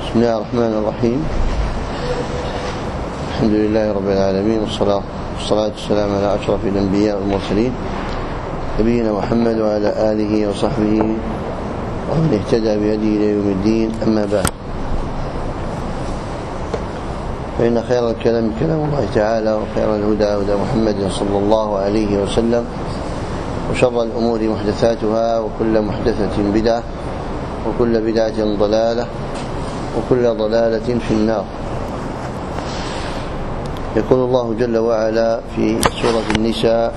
بسم الله الرحمن الرحيم. الحمد لله رب العالمين، والصلاة والسلام على أشرف الأنبياء والمرسلين نبينا محمد وعلى آله وصحبه ومن اهتدى بهديه إلى يوم الدين. أما بعد، فإن خير الكلام كلام الله تعالى، وخير الهدى هدى محمد صلى الله عليه وسلم، وشر الأمور محدثاتها، وكل محدثة بدعة، وكل بدعة ضلالة، وكل ضلالة في النار. يقول الله جل وعلا في سورة النساء: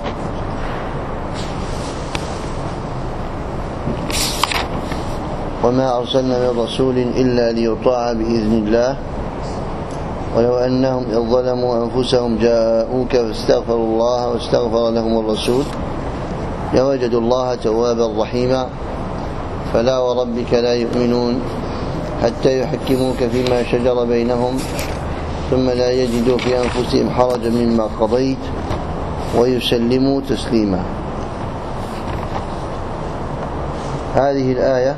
وما أرسلنا من رسول إلا ليطاع بإذن الله ولو أنهم إذ ظلموا أنفسهم جاءوك فاستغفروا الله واستغفر لهم الرسول لوجدوا الله توابا رحيما فلا وربك لا يؤمنون حتى يحكموك فيما شجر بينهم ثم لا يجدوا في أنفسهم حرجا مما قضيت ويسلموا تسليما. هذه الآية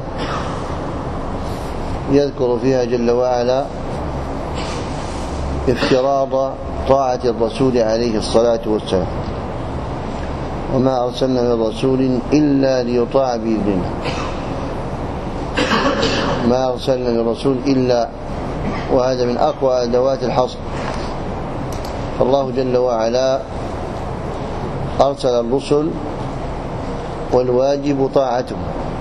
يذكر فيها جل وعلا افتراض طاعة الرسول عليه الصلاة والسلام. وما أرسلنا من رسول إلا ليطاع بإذن الله. ما أرسلنا من رسول إلا، وهذا من أقوى أدوات الحصر. فالله جل وعلا أرسل الرسل والواجب طاعتهم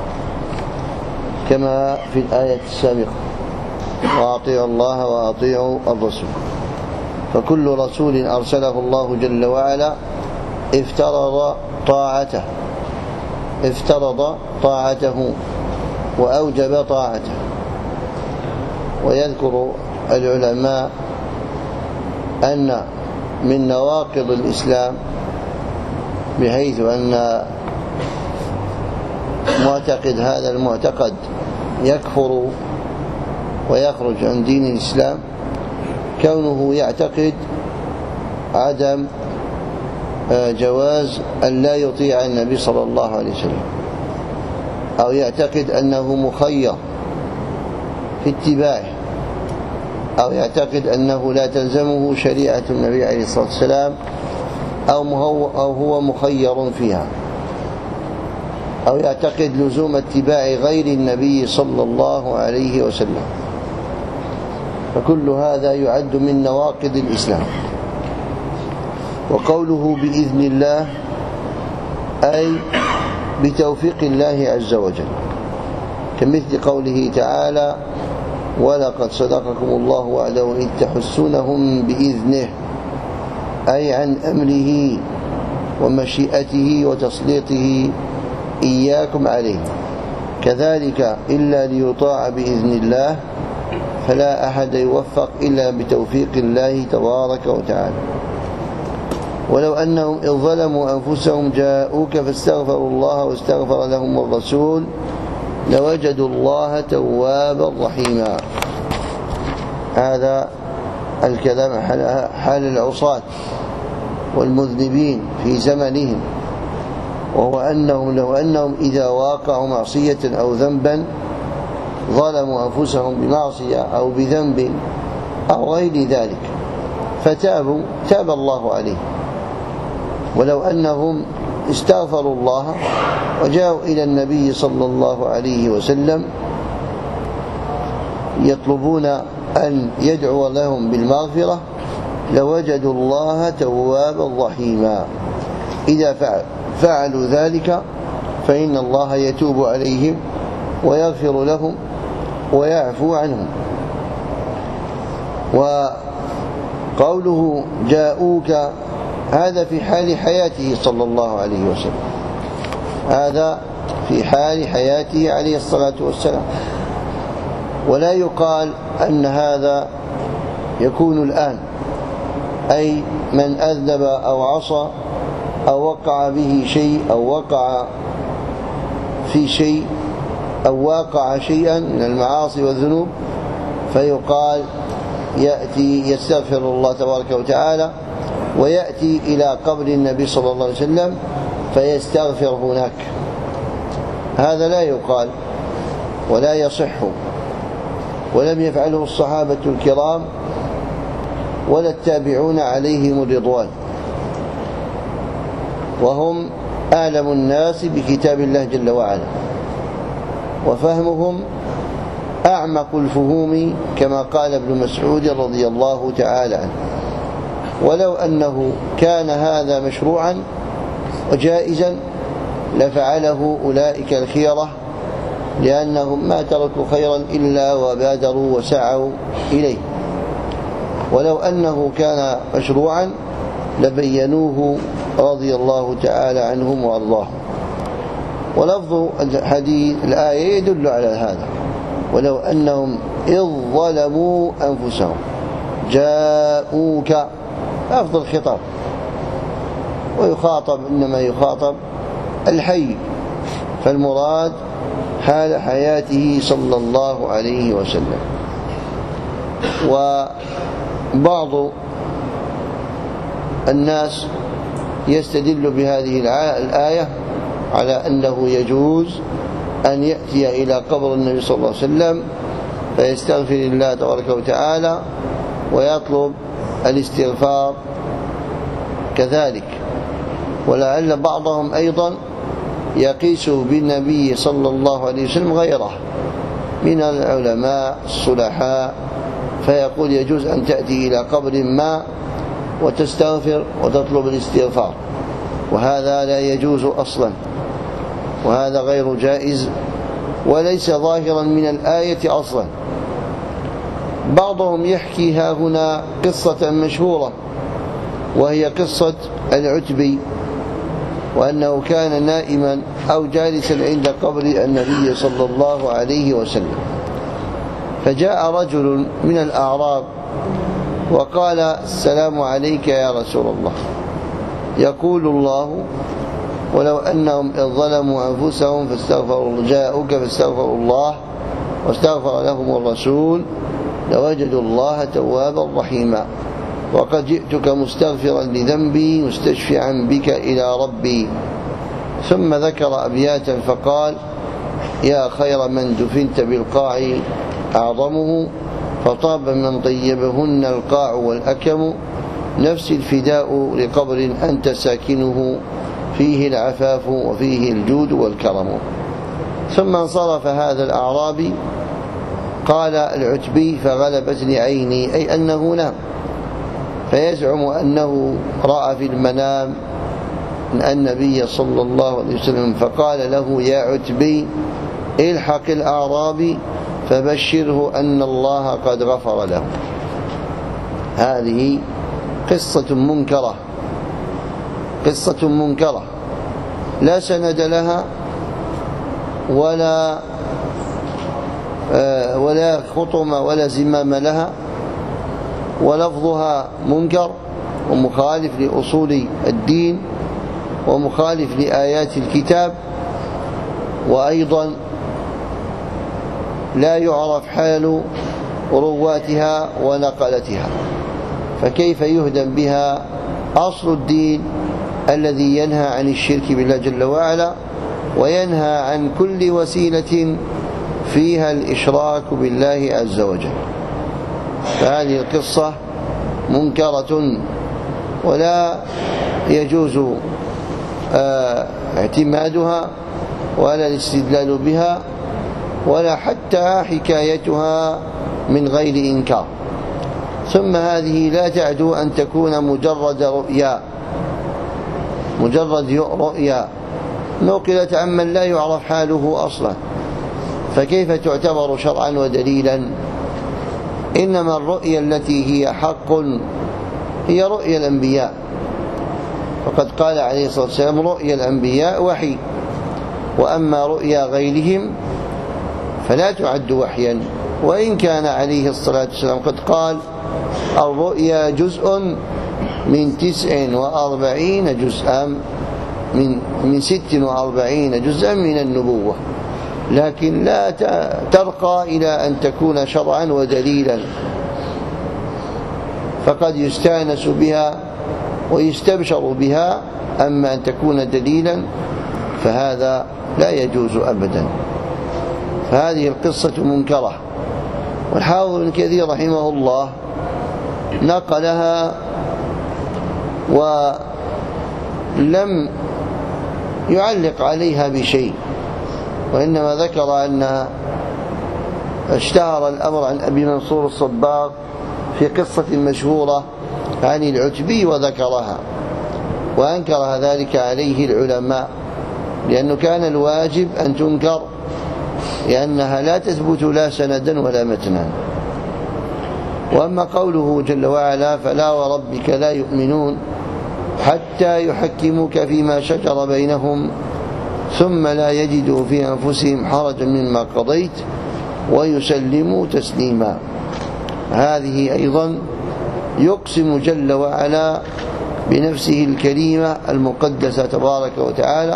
كما في الآية السابقة: وأطيعوا الله وأطيعوا الرسول. فكل رسول أرسله الله جل وعلا افترض طاعته وأوجب طاعته. ويذكر العلماء أن من نواقض الإسلام، بحيث أن معتقد هذا المعتقد يكفر ويخرج عن دين الإسلام، كونه يعتقد عدم جواز أن لا يطيع النبي صلى الله عليه وسلم، أو يعتقد أنه مخير في اتباعه، أو يعتقد أنه لا تلزمه شريعة النبي عليه الصلاة والسلام، أو هو مخير فيها، أو يعتقد لزوم اتباع غير النبي صلى الله عليه وسلم. فكل هذا يعد من نواقض الإسلام. وقوله بإذن الله أي بتوفيق الله عز وجل، كمثل قوله تعالى: ولقد صدقكم الله وعده إذ تحسونهم بإذنه، أي عن أمره ومشيئته وتسليطه إياكم عليه. كذلك إلا ليطاع بإذن الله، فلا أحد يوفق إلا بتوفيق الله تبارك وتعالى. ولو أنهم إذ ظلموا أنفسهم جاءوك فاستغفروا الله واستغفر لهم الرسول لوجدوا الله توابا رحيما. هذا الكلام حال العصاة والمذنبين في زمنهم، وهو أنهم لو أنهم إذا واقعوا معصية أو ذنبا ظلموا أنفسهم بمعصية أو بذنب أو غير ذلك فتابوا، تاب الله عليه. ولو أنهم استغفروا الله وجاءوا إلى النبي صلى الله عليه وسلم يطلبون أن يدعو لهم بالمغفرة لوجدوا الله توابا رحيما. إذا فعلوا ذلك فإن الله يتوب عليهم ويغفر لهم ويعفو عنهم. وقوله جاءوك هذا في حال حياته صلى الله عليه وسلم، هذا في حال حياته عليه الصلاة والسلام. ولا يقال أن هذا يكون الآن، أي من أذنب أو عصى أو وقع به شيء أو وقع في شيء أو واقع شيئا من المعاصي والذنوب، فيقال يأتي يستغفر الله تبارك وتعالى ويأتي إلى قبر النبي صلى الله عليه وسلم فيستغفر هناك. هذا لا يقال ولا يصح، ولم يفعله الصحابة الكرام ولا التابعون عليهم الرضوان، وهم أعلم الناس بكتاب الله جل وعلا، وفهمهم أعمق الفهوم كما قال ابن مسعود رضي الله تعالى عنه. ولو أنه كان هذا مشروعا وجائزا لفعله أولئك الخيرة، لأنهم ما تركوا خيرا إلا وبادروا وسعوا إليه. ولو أنه كان مشروعا لبينوه رضي الله تعالى عنهم وأرضاهم. ولفظ الحديث الآية يدل على هذا: ولو أنهم إذ ظلموا أنفسهم جاءوك، لفظ الخطاب، ويخاطب إنما يخاطب الحي، فالمراد حال حياته صلى الله عليه وسلم. وبعض الناس يستدل بهذه الآية على أنه يجوز أن يأتي إلى قبر النبي صلى الله عليه وسلم فيستغفر الله تبارك وتعالى ويطلب الاستغفار كذلك. ولعل بعضهم أيضا يقيس بالنبي صلى الله عليه وسلم غيره من العلماء الصلحاء، فيقول يجوز أن تأتي إلى قبر ما وتستغفر وتطلب الاستغفار، وهذا لا يجوز أصلا، وهذا غير جائز وليس ظاهرا من الآية أصلا. بعضهم يحكي ها هنا قصة مشهورة، وهي قصة العتبي، وأنه كان نائما أو جالسا عند قبر النبي صلى الله عليه وسلم، فجاء رجل من الأعراب وقال: السلام عليك يا رسول الله. يقول الله: ولو أنهم إذ ظلموا أنفسهم جاءوك فاستغفروا الله واستغفر لهم الرسول لوجدوا الله توابا رحيما، وقد جئتك مستغفرا لذنبي مستشفعا بك إلى ربي. ثم ذكر أبياتا فقال: يا خير من دفنت بالقاع أعظمه، فطاب من طيبهن القاع والأكم، نفسي الفداء لقبر أنت ساكنه، فيه العفاف وفيه الجود والكرم. ثم انصرف هذا الأعرابي. قال العتبي: فغلبتني عيني، أي أنه نام، فيزعم أنه رأى في المنام النبي صلى الله عليه وسلم، فقال له: يا عتبي الحق الأعرابي فبشره أن الله قد غفر له. هذه قصة منكرة لا سند لها ولا خطم ولا زمام لها، ولفظها منكر ومخالف لأصول الدين ومخالف لآيات الكتاب، وأيضا لا يعرف حال رواتها ونقلتها، فكيف يهدم بها أصل الدين الذي ينهى عن الشرك بالله جل وعلا وينهى عن كل وسيلة فيها الإشراك بالله عز وجل. فهذه القصة منكرة ولا يجوز اعتمادها ولا الاستدلال بها ولا حتى حكايتها من غير إنكار. ثم هذه لا تعدو أن تكون مجرد رؤيا نقلت عمن لا يعرف حاله أصلا، فكيف تعتبر شرعا ودليلا؟ إنما الرؤيا التي هي حق هي رؤيا الأنبياء، فقد قال عليه الصلاة والسلام: رؤيا الأنبياء وحي، وأما رؤيا غيرهم فلا تعد وحيا، وإن كان عليه الصلاة والسلام قد قال: الرؤيا جزء من 49 جزءا من 46 جزءا من النبوة، لكن لا ترقى إلى أن تكون شرعا ودليلا، فقد يستانس بها ويستبشر بها، أما أن تكون دليلا فهذا لا يجوز أبدا. فهذه القصة منكرة والحافظ ابن كثير رحمه الله نقلها ولم يعلق عليها بشيء، وإنما ذكر أن اشتهر الأمر عن أبي منصور الصباغ في قصة مشهورة عن العتبي وذكرها، وأنكر ذلك عليه العلماء، لأنه كان الواجب أن تنكر لأنها لا تثبت لا سندا ولا متنا. وأما قوله جل وعلا فلا وربك لا يؤمنون حتى يحكموك فيما شجر بينهم ثم لا يجدوا في أنفسهم حرجا مما قضيت ويسلموا تسليما، هذه أيضا يقسم جل وعلا بنفسه الكريمة المقدسة تبارك وتعالى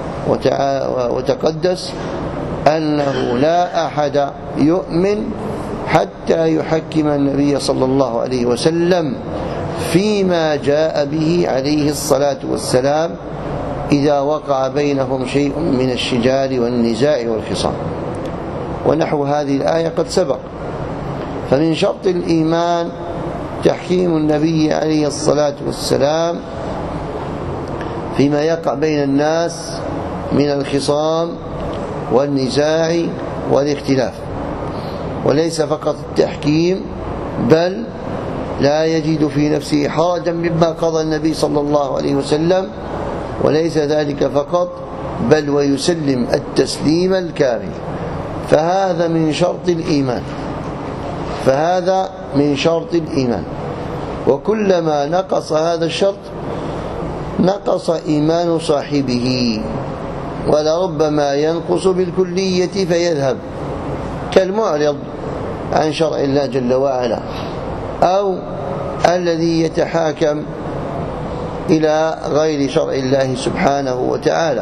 وتقدس أنه لا أحد يؤمن حتى يحكم النبي صلى الله عليه وسلم فيما جاء به عليه الصلاة والسلام إذا وقع بينهم شيء من الشجار والنزاع والخصام. ونحو هذه الآية قد سبق. فمن شرط الإيمان تحكيم النبي عليه الصلاة والسلام فيما يقع بين الناس من الخصام والنزاع والاختلاف، وليس فقط التحكيم، بل لا يجد في نفسه حرجا مما قضى النبي صلى الله عليه وسلم، وليس ذلك فقط بل ويسلم التسليم الكامل. فهذا من شرط الإيمان، فهذا من شرط الإيمان. وكلما نقص هذا الشرط نقص إيمان صاحبه، ولربما ينقص بالكلية فيذهب، كالمعرض عن شرع الله جل وعلا، أو الذي يتحاكم إلى غير شرع الله سبحانه وتعالى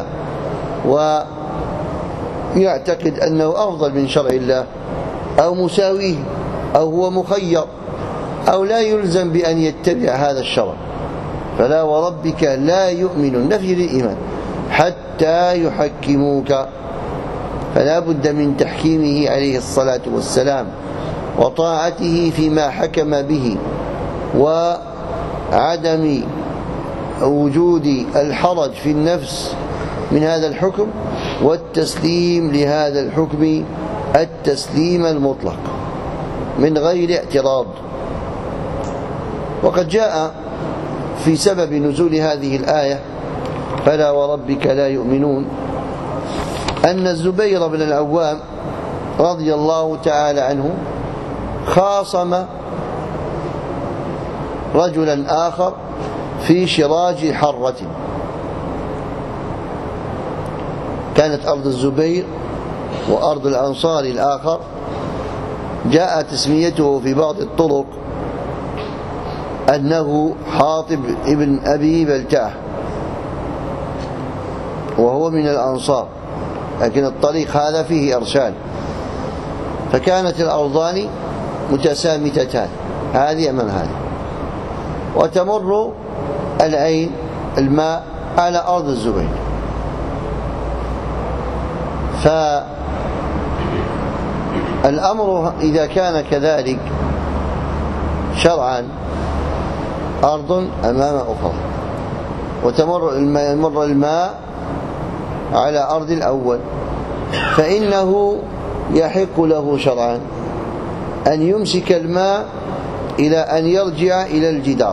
ويعتقد أنه أفضل من شرع الله أو مساويه أو هو مخير أو لا يلزم بأن يتبع هذا الشرع. فلا وربك لا يؤمن، نفي للإيمان، حتى يحكموك، فلا بد من تحكيمه عليه الصلاة والسلام وطاعته فيما حكم به، وعدم وجود الحرج في النفس من هذا الحكم، والتسليم لهذا الحكم التسليم المطلق من غير اعتراض. وقد جاء في سبب نزول هذه الآية فلا وربك لا يؤمنون أن الزبير بن العوام رضي الله تعالى عنه خاصم رجلا آخر في شراج حرة. كانت أرض الزبير وأرض الأنصار الآخر جاء تسميته في بعض الطرق أنه حاطب ابن أبي بلتعة، وهو من الأنصار، لكن الطريق هذا فيه أرسال، فكانت الأرضان متسامتتان، هذه أمام هذه، وتمر العين الماء على أرض الزبير. فالأمر إذا كان كذلك شرعا أرض أمام أخرى، وتمر الماء على أرض الأول، فإنه يحق له شرعا أن يمسك الماء إلى أن يرجع إلى الجدار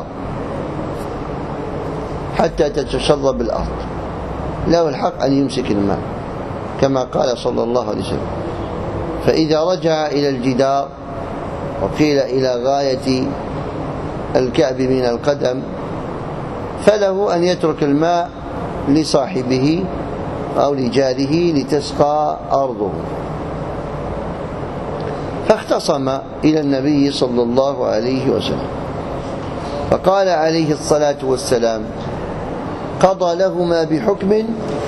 حتى تتشرب الأرض، له الحق أن يمسك الماء كما قال صلى الله عليه وسلم. فإذا رجع إلى الجدار وقيل إلى غاية الكعب من القدم فله أن يترك الماء لصاحبه أو لجاره لتسقى أرضه. فاختصم إلى النبي صلى الله عليه وسلم، فقال عليه الصلاة والسلام: قضى لهما بحكم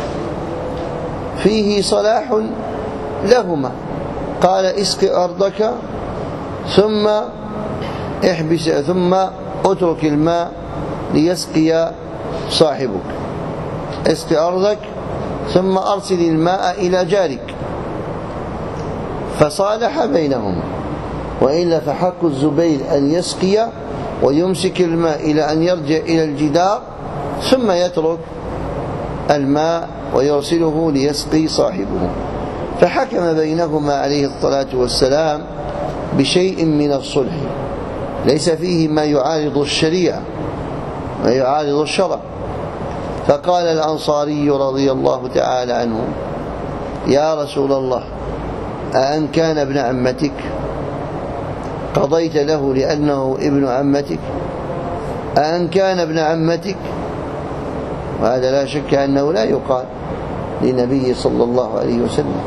فيه صلاح لهما، قال: اسق أرضك ثم احبس ثم اترك الماء ليسقي صاحبك، اسق أرضك ثم أرسل الماء إلى جارك. فصالح بينهما، وإلا فحق الزبير أن يسقي ويمسك الماء إلى أن يرجع إلى الجدار ثم يترك الماء ويرسله ليسقي صاحبه. فحكم بينهما عليه الصلاة والسلام بشيء من الصلح ليس فيه ما يعارض الشريعة ما يعارض الشرع. فقال الأنصاري رضي الله تعالى عنه: يا رسول الله، أأن كان ابن عمتك قضيت له لأنه ابن عمتك؟ أأن كان ابن عمتك؟ وهذا لا شك أنه لا يقال للنبي صلى الله عليه وسلم،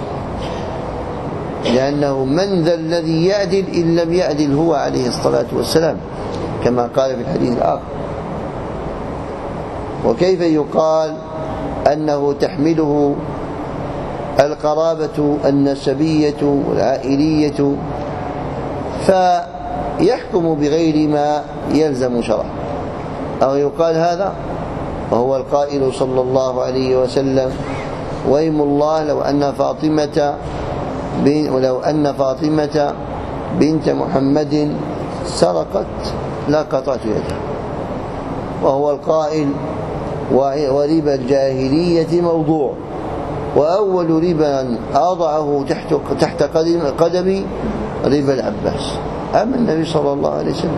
لأنه من ذا الذي يعدل إن لم يعدل هو عليه الصلاة والسلام، كما قال في الحديث الآخر. وكيف يقال أنه تحمله القرابة النسبية والعائلية فيحكم بغير ما يلزم شرعه؟ أو يقال هذا وهو القائل صلى الله عليه وسلم: ويم الله لو أن فاطمة بنت محمد سرقت لقطعت يدها. وهو القائل: وربا الجاهلية موضوع، وأول ربا أضعه تحت قدمي ربا العباس. أما النبي صلى الله عليه وسلم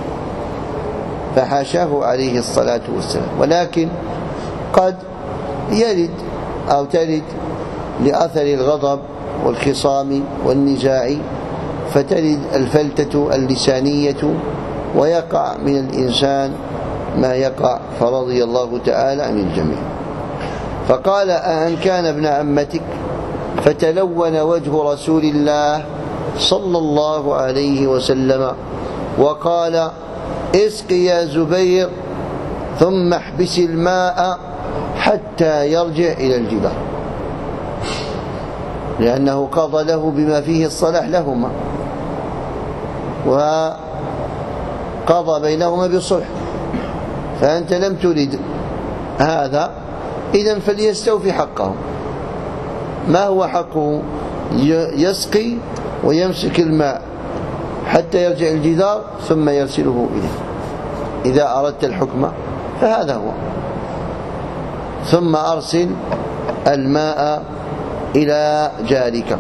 فحاشاه عليه الصلاة والسلام. ولكن قد يرد أو ترد لأثر الغضب والخصام والنزاع فترد الفلتة اللسانية ويقع من الإنسان ما يقع، فرضي الله تعالى عن الجميع. فقال: أأن كان ابن عمتك؟ فتلون وجه رسول الله صلى الله عليه وسلم وقال: اسق يا زبير ثم احبس الماء حتى يرجع إلى الجدار، لأنه قضى له بما فيه الصلاح لهما وقضى بينهما بالصلح. فأنت لم ترد هذا، إذن فليستوفي حقه. ما هو حقه؟ يسقي ويمسك الماء حتى يرجع الجدار ثم يرسله إليه. إذا أردت الحكم فهذا هو. ثم أرسل الماء إلى جارك.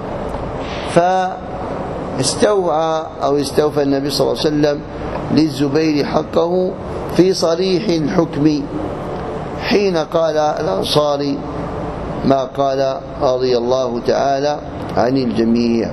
فاستوعى أو استوفى النبي صلى الله عليه وسلم للزبير حقه في صريح الحكم حين قال الأنصاري ما قال رضي الله تعالى عن الجميع.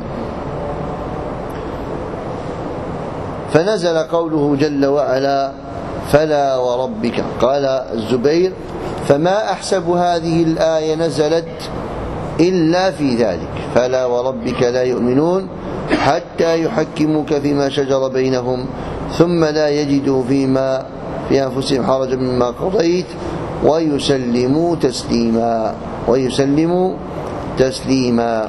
فنزل قوله جل وعلا: فلا وربك. قال الزبير: فما أحسب هذه الآية نزلت إلا في ذلك، فلا وربك لا يؤمنون حتى يحكموك فيما شجر بينهم ثم لا يجدوا في أنفسهم حرجا مما قضيت ويسلموا تسليما.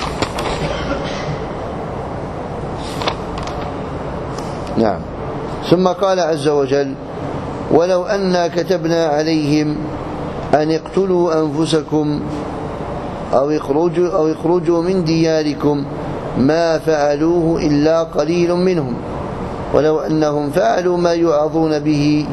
نعم. ثم قال عز وجل: ولو أنا كتبنا عليهم أن اقتلوا أنفسكم أو اخرجوا من دياركم ما فعلوه إلا قليل منهم ولو أنهم فعلوا ما يوعظون به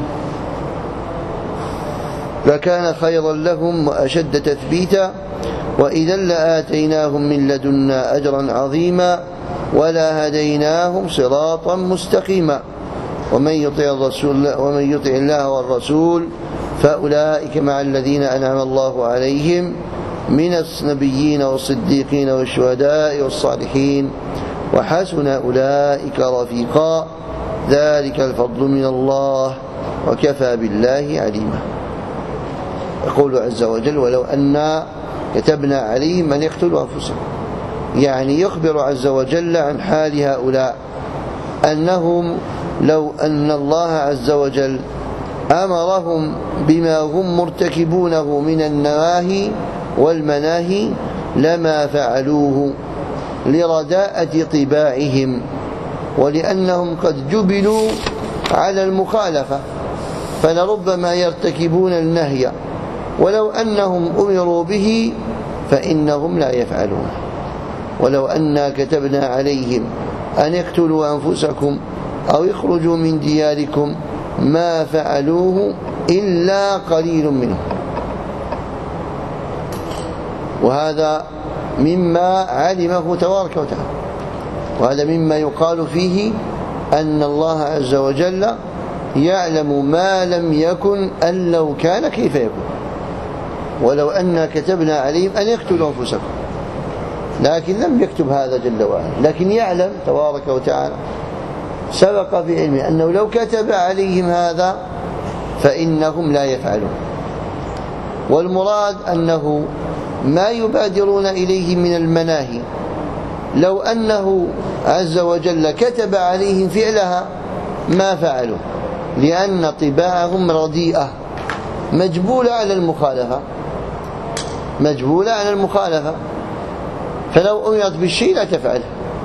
لكان خيرا لهم وأشد تثبيتا وإذا لآتيناهم من لدنا أجرا عظيما ولا هديناهم صراطا مستقيما ومن يطع الله والرسول فأولئك مع الذين أنعم الله عليهم من النبيين والصديقين والشهداء والصالحين وحسن أولئك رفيقا ذلك الفضل من الله وكفى بالله عليما. يقول عز وجل: ولو أنا كتبنا عليهم أن يقتلوا أنفسهم، يعني يخبر عز وجل عن حال هؤلاء أنهم لو أن الله عز وجل أمرهم بما هم مرتكبونه من النواهي والمناهي لما فعلوه لرداءة طباعهم ولأنهم قد جبلوا على المخالفة فلربما يرتكبون النهي ولو أنهم أمروا به فإنهم لا يفعلون. ولو أنا كتبنا عليهم أن اقتلوا أنفسكم أو اخرجوا من دياركم ما فعلوه إلا قليل منهم. وهذا مما علمه تبارك وتعالى، وهذا مما يقال فيه أن الله عز وجل يعلم ما لم يكن أن لو كان كيف يكون، ولو أن كتبنا عليهم أن يقتلوا أنفسكم، لكن لم يكتب هذا جل وعلا، لكن يعلم تبارك وتعالى سبق في علمه أنه لو كتب عليهم هذا فإنهم لا يفعلون. والمراد أنه ما يبادرون إليه من المناهي لو أنه عز وجل كتب عليهم فعلها ما فعلوا، لأن طباعهم رديئة مجبولة على المخالفة، فلو أمرت بالشيء لا تفعله،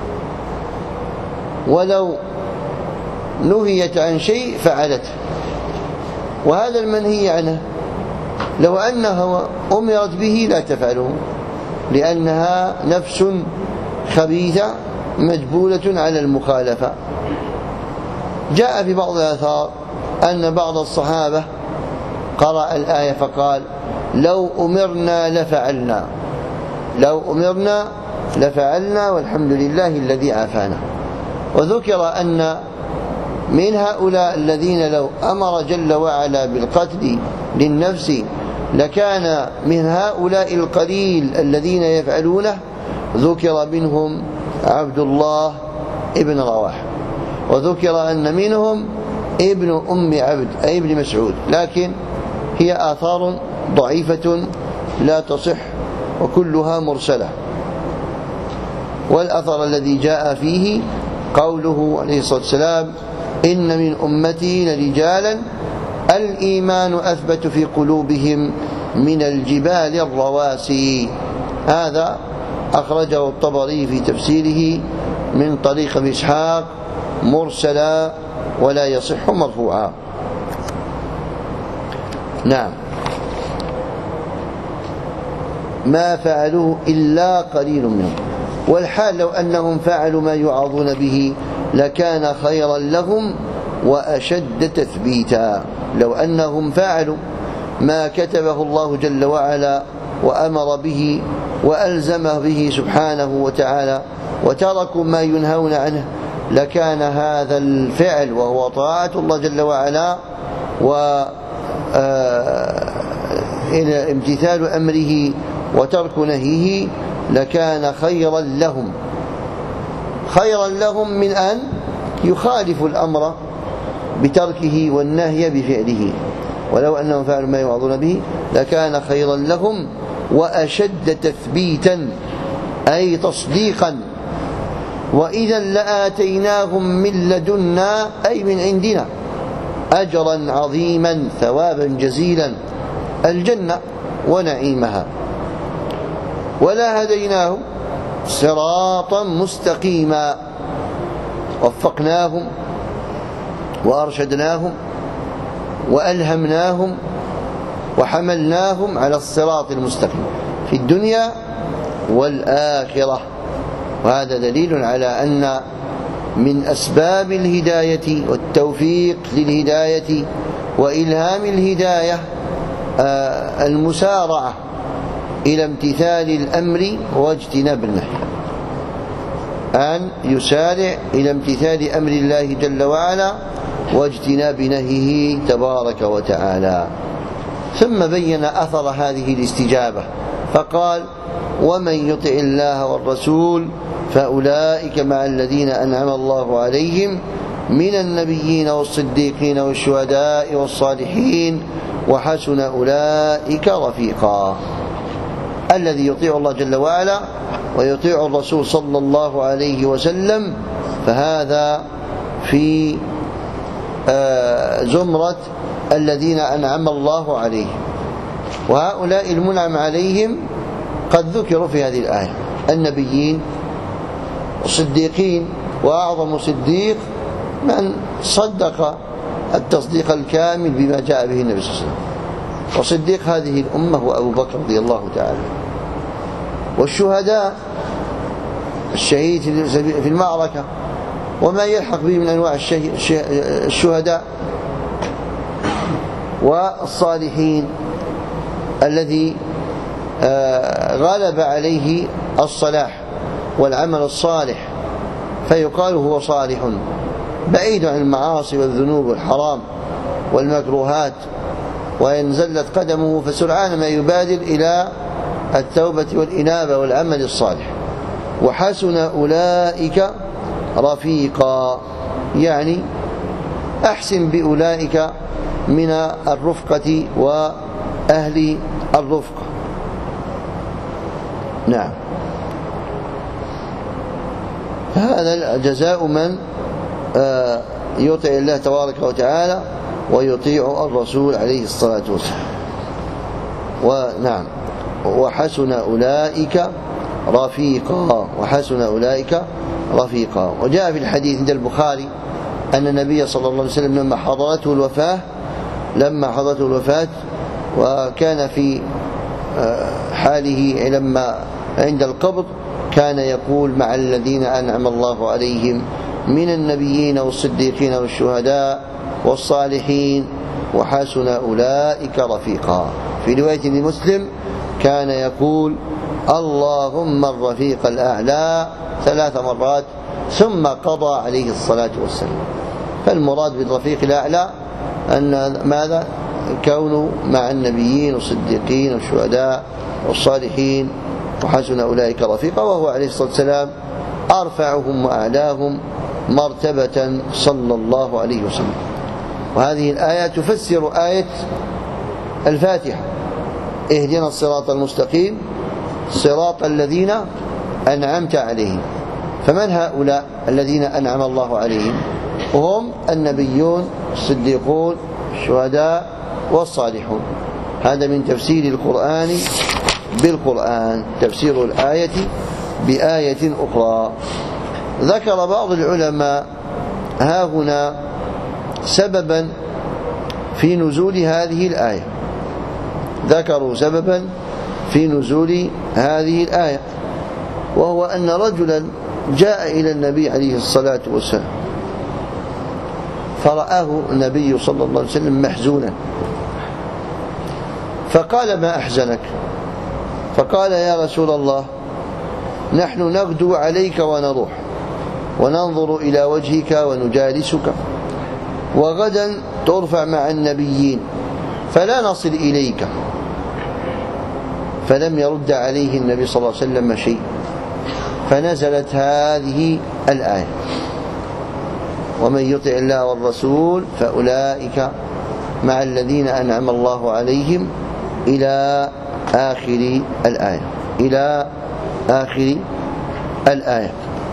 ولو نهيت عن شيء فعلته. وهذا المنهي عنه لو أنها أمرت به لا تفعله، لأنها نفس خبيثة مجبولة على المخالفة. جاء في بعض الآثار أن بعض الصحابة قرأ الآية فقال لو أمرنا لفعلنا والحمد لله الذي عافانا. وذكر أن من هؤلاء الذين لو أمر جل وعلا بالقتل للنفس لكان من هؤلاء القليل الذين يفعلونه، ذكر منهم عبد الله ابن رواحة، وذكر أن منهم ابن أم عبد أي ابن مسعود، لكن هي آثار ضعيفة لا تصح وكلها مرسلة. والأثر الذي جاء فيه قوله عليه الصلاة والسلام إن من أمتي لرجالا الإيمان أثبت في قلوبهم من الجبال الرواسي. هذا أخرجه الطبري في تفسيره من طريق ابن إسحاق مرسلا ولا يصح مرفوعا. نعم، ما فعلوه إلا قليل منهم. والحال لو أنهم فعلوا ما يعظون به لكان خيرا لهم وأشد تثبيتا. لو أنهم فعلوا ما كتبه الله جل وعلا وأمر به وألزمه به سبحانه وتعالى وتركوا ما ينهون عنه لكان هذا الفعل وهو طاعة الله جل وعلا وامتثال أمره وترك نهيه لكان خيرا لهم من أن يخالفوا الأمر بتركه والنهي بفعله. ولو أنهم فعلوا ما يوعظون به لكان خيرا لهم وأشد تثبيتا أي تصديقا، وإذا لآتيناهم من لدنا أي من عندنا أجرا عظيما ثوابا جزيلا الجنة ونعيمها، ولا هديناهم صراطا مستقيما وفقناهم وأرشدناهم وألهمناهم وحملناهم على الصراط المستقيم في الدنيا والآخرة. وهذا دليل على أن من أسباب الهداية والتوفيق للهداية وإلهام الهداية المسارعة إلى امتثال الأمر واجتناب النهي، أن يسارع إلى امتثال أمر الله جل وعلا واجتناب نهيه تبارك وتعالى. ثم بين أثر هذه الاستجابة فقال ومن يطع الله والرسول فأولئك مع الذين أنعم الله عليهم من النبيين والصديقين والشهداء والصالحين وحسن أولئك رفيقا. الذي يطيع الله جل وعلا ويطيع الرسول صلى الله عليه وسلم فهذا في زمرة الذين أنعم الله عليهم. وهؤلاء المنعم عليهم قد ذكروا في هذه الآية النبيين والصديقين، وأعظم صديق من صدق التصديق الكامل بما جاء به النبي صلى الله عليه وسلم، وصديق هذه الأمة هو أبو بكر رضي الله تعالى. والشهداء الشهيد في المعركة وما يلحق به من أنواع الشهداء والصالحين الذي غلب عليه الصلاح والعمل الصالح فيقال هو صالح بعيد عن المعاصي والذنوب والحرام والمكروهات، وإن زلت قدمه فسرعان ما يبادر إلى التوبة والإنابة والعمل الصالح. وحسن أولئك رفيقا، يعني أحسن بأولئك من الرفقة وأهل الرفقة. نعم، هذا جزاء من يطيع الله تبارك وتعالى ويطيع الرسول عليه الصلاة والسلام. ونعم، وحسن أولئك رفيقا، وحسن أولئك رفيقا. وجاء في الحديث عند البخاري أن النبي صلى الله عليه وسلم لما حضرته الوفاة وكان في حاله لما عند القبض كان يقول: مع الذين أنعم الله عليهم من النبيين والصديقين والشهداء والصالحين وحسن أولئك رفيقا. في رواية لمسلم كان يقول: اللهم الرفيق الأعلى 3 مرات ثم قضى عليه الصلاة والسلام. فالمراد بالرفيق الأعلى أن ماذا؟ كونه مع النبيين والصديقين والشهداء والصالحين وحسن أولئك رفيقا، وهو عليه الصلاة والسلام أرفعهم وأعلاهم مرتبة صلى الله عليه وسلم. وهذه الآية تفسر آية الفاتحة: اهدنا الصراط المستقيم صراط الذين أنعمت عليهم. فمن هؤلاء الذين أنعم الله عليهم؟ هم النبيون الصديقون الشهداء والصالحون. هذا من تفسير القرآن بالقرآن، تفسير الآية بآية أخرى. ذكر بعض العلماء ها هنا سببا في نزول هذه الآية، ذكروا سببا في نزول هذه الآية، وهو أن رجلا جاء إلى النبي عليه الصلاة والسلام فرآه النبي صلى الله عليه وسلم محزونا، فقال: ما أحزنك؟ فقال: يا رسول الله، نحن نغدو عليك ونروح وننظر إلى وجهك ونجالسك، وغدا ترفع مع النبيين فلا نصل إليك. فلم يرد عليه النبي صلى الله عليه وسلم شيء، فنزلت هذه الآية: ومن يطع الله والرسول فأولئك مع الذين أنعم الله عليهم إلى آخر الآية، إلى آخر الآية.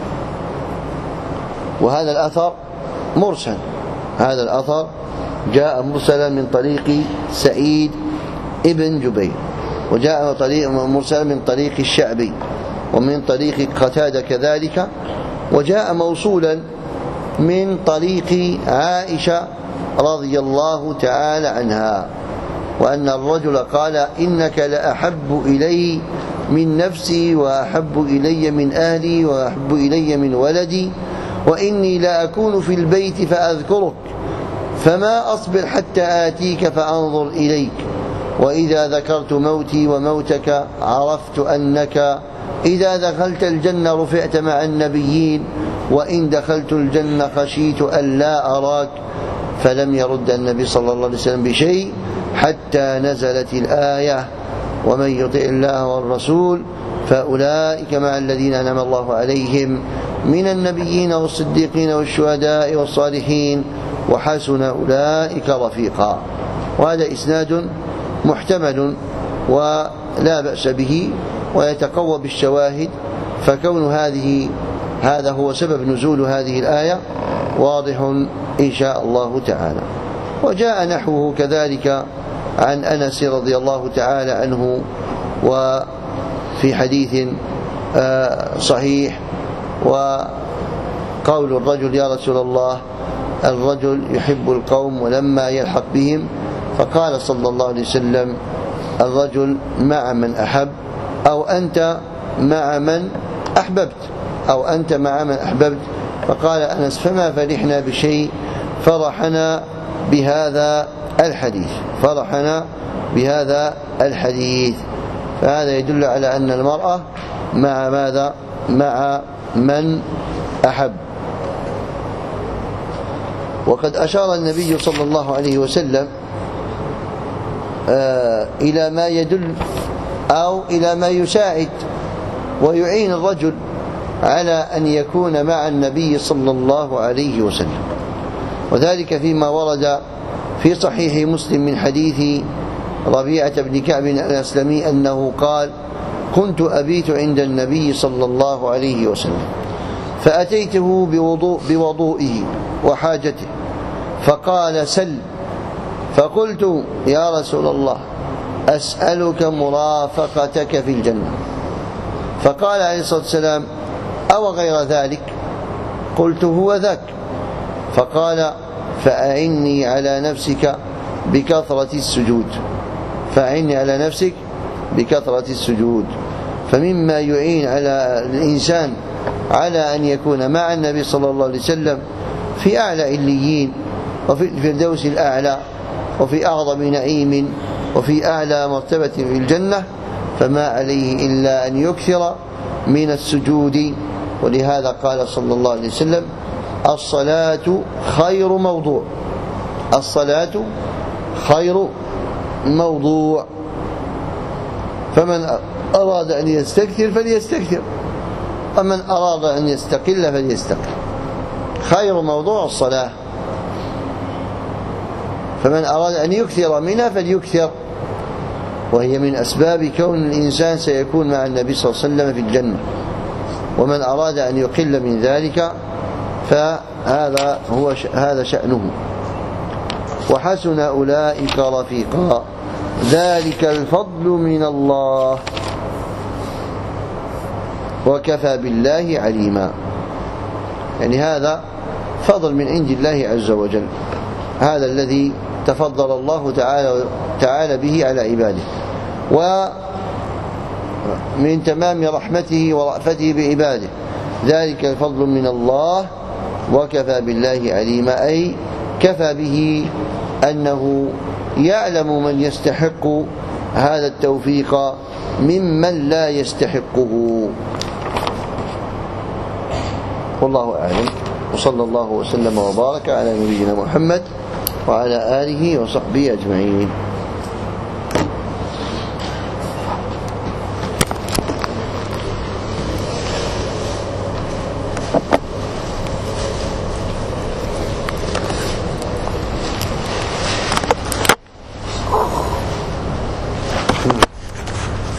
وهذا الأثر مرسل، هذا الأثر جاء مرسلا من طريق سعيد ابن جبير، وجاء مرسلا من طريق الشعبي، ومن طريق قتادة كذلك، وجاء موصولا من طريق عائشة رضي الله تعالى عنها، وأن الرجل قال: إنك لأحب إلي من نفسي وأحب إلي من أهلي وأحب إلي من ولدي، وإني لأكون في البيت فأذكرك فما أصبر حتى آتيك فأنظر إليك، وإذا ذكرت موتي وموتك عرفت أنك إذا دخلت الجنة رفعت مع النبيين، وإن دخلت الجنة خشيت أن لا أراك. فلم يرد النبي صلى الله عليه وسلم بشيء حتى نزلت الآية: ومن يطع الله والرسول فأولئك مع الذين أنعم الله عليهم من النبيين والصديقين والشهداء والصالحين وحسن أولئك رفيقا. وهذا إسناد محتمل ولا بأس به ويتقوى بالشواهد، فكون هذا هو سبب نزول هذه الآية واضح إن شاء الله تعالى. وجاء نحوه كذلك عن أنس رضي الله تعالى عنه، وفي حديث صحيح، وقول الرجل: يا رسول الله، الرجل يحب القوم ولما يلحق بهم، فقال صلى الله عليه وسلم: الرجل مع من أحب، أو أنت مع من أحببت، أو أنت مع من أحببت. فقال أنس: فما فرحنا بشيء فرحنا بهذا الحديث، فرحنا بهذا الحديث. فهذا يدل على أن المرأة مع ماذا؟ مع من أحب. وقد أشار النبي صلى الله عليه وسلم إلى ما يدل أو إلى ما يساعد ويعين الرجل على أن يكون مع النبي صلى الله عليه وسلم، وذلك فيما ورد في صحيح مسلم من حديث ربيعة بن كعب الأسلمي أنه قال: كنت أبيت عند النبي صلى الله عليه وسلم فأتيته بوضوئه وحاجته فقال: سل. فقلت: يا رسول الله، أسألك مرافقتك في الجنة. فقال عليه الصلاة والسلام: أو غير ذلك؟ قلت: هو ذاك. فقال: فأعني على نفسك بكثرة السجود، فأعني على نفسك بكثرة السجود. فمما يعين على الإنسان على أن يكون مع النبي صلى الله عليه وسلم في أعلى عليين وفي الفردوس الأعلى وفي أعظم نعيم وفي أعلى مرتبة في الجنة، فما عليه إلا أن يكثر من السجود. ولهذا قال صلى الله عليه وسلم: الصلاة خير موضوع، الصلاة خير موضوع. فمن أراد أن يستكثر فليستكثر، ومن أراد أن يستقل فليستقل. خير موضوع الصلاة، فمن أراد أن يكثر منها فليكثر، وهي من أسباب كون الإنسان سيكون مع النبي صلى الله عليه وسلم في الجنة. ومن أراد أن يقل من ذلك فهذا هذا شأنه. وحسن أولئك رفيقا، ذلك الفضل من الله وكفى بالله عليما. يعني هذا فضل من عند الله عز وجل، هذا الذي تفضل الله تعالى به على عباده، ومن تمام رحمته ورأفته بعباده. ذلك الفضل من الله وكفى بالله عليما، أي كفى به أنه يعلم من يستحق هذا التوفيق ممن لا يستحقه. والله أعلم، وصلى الله وسلم وبارك على نبينا محمد وعلى آله وصحبه أجمعين.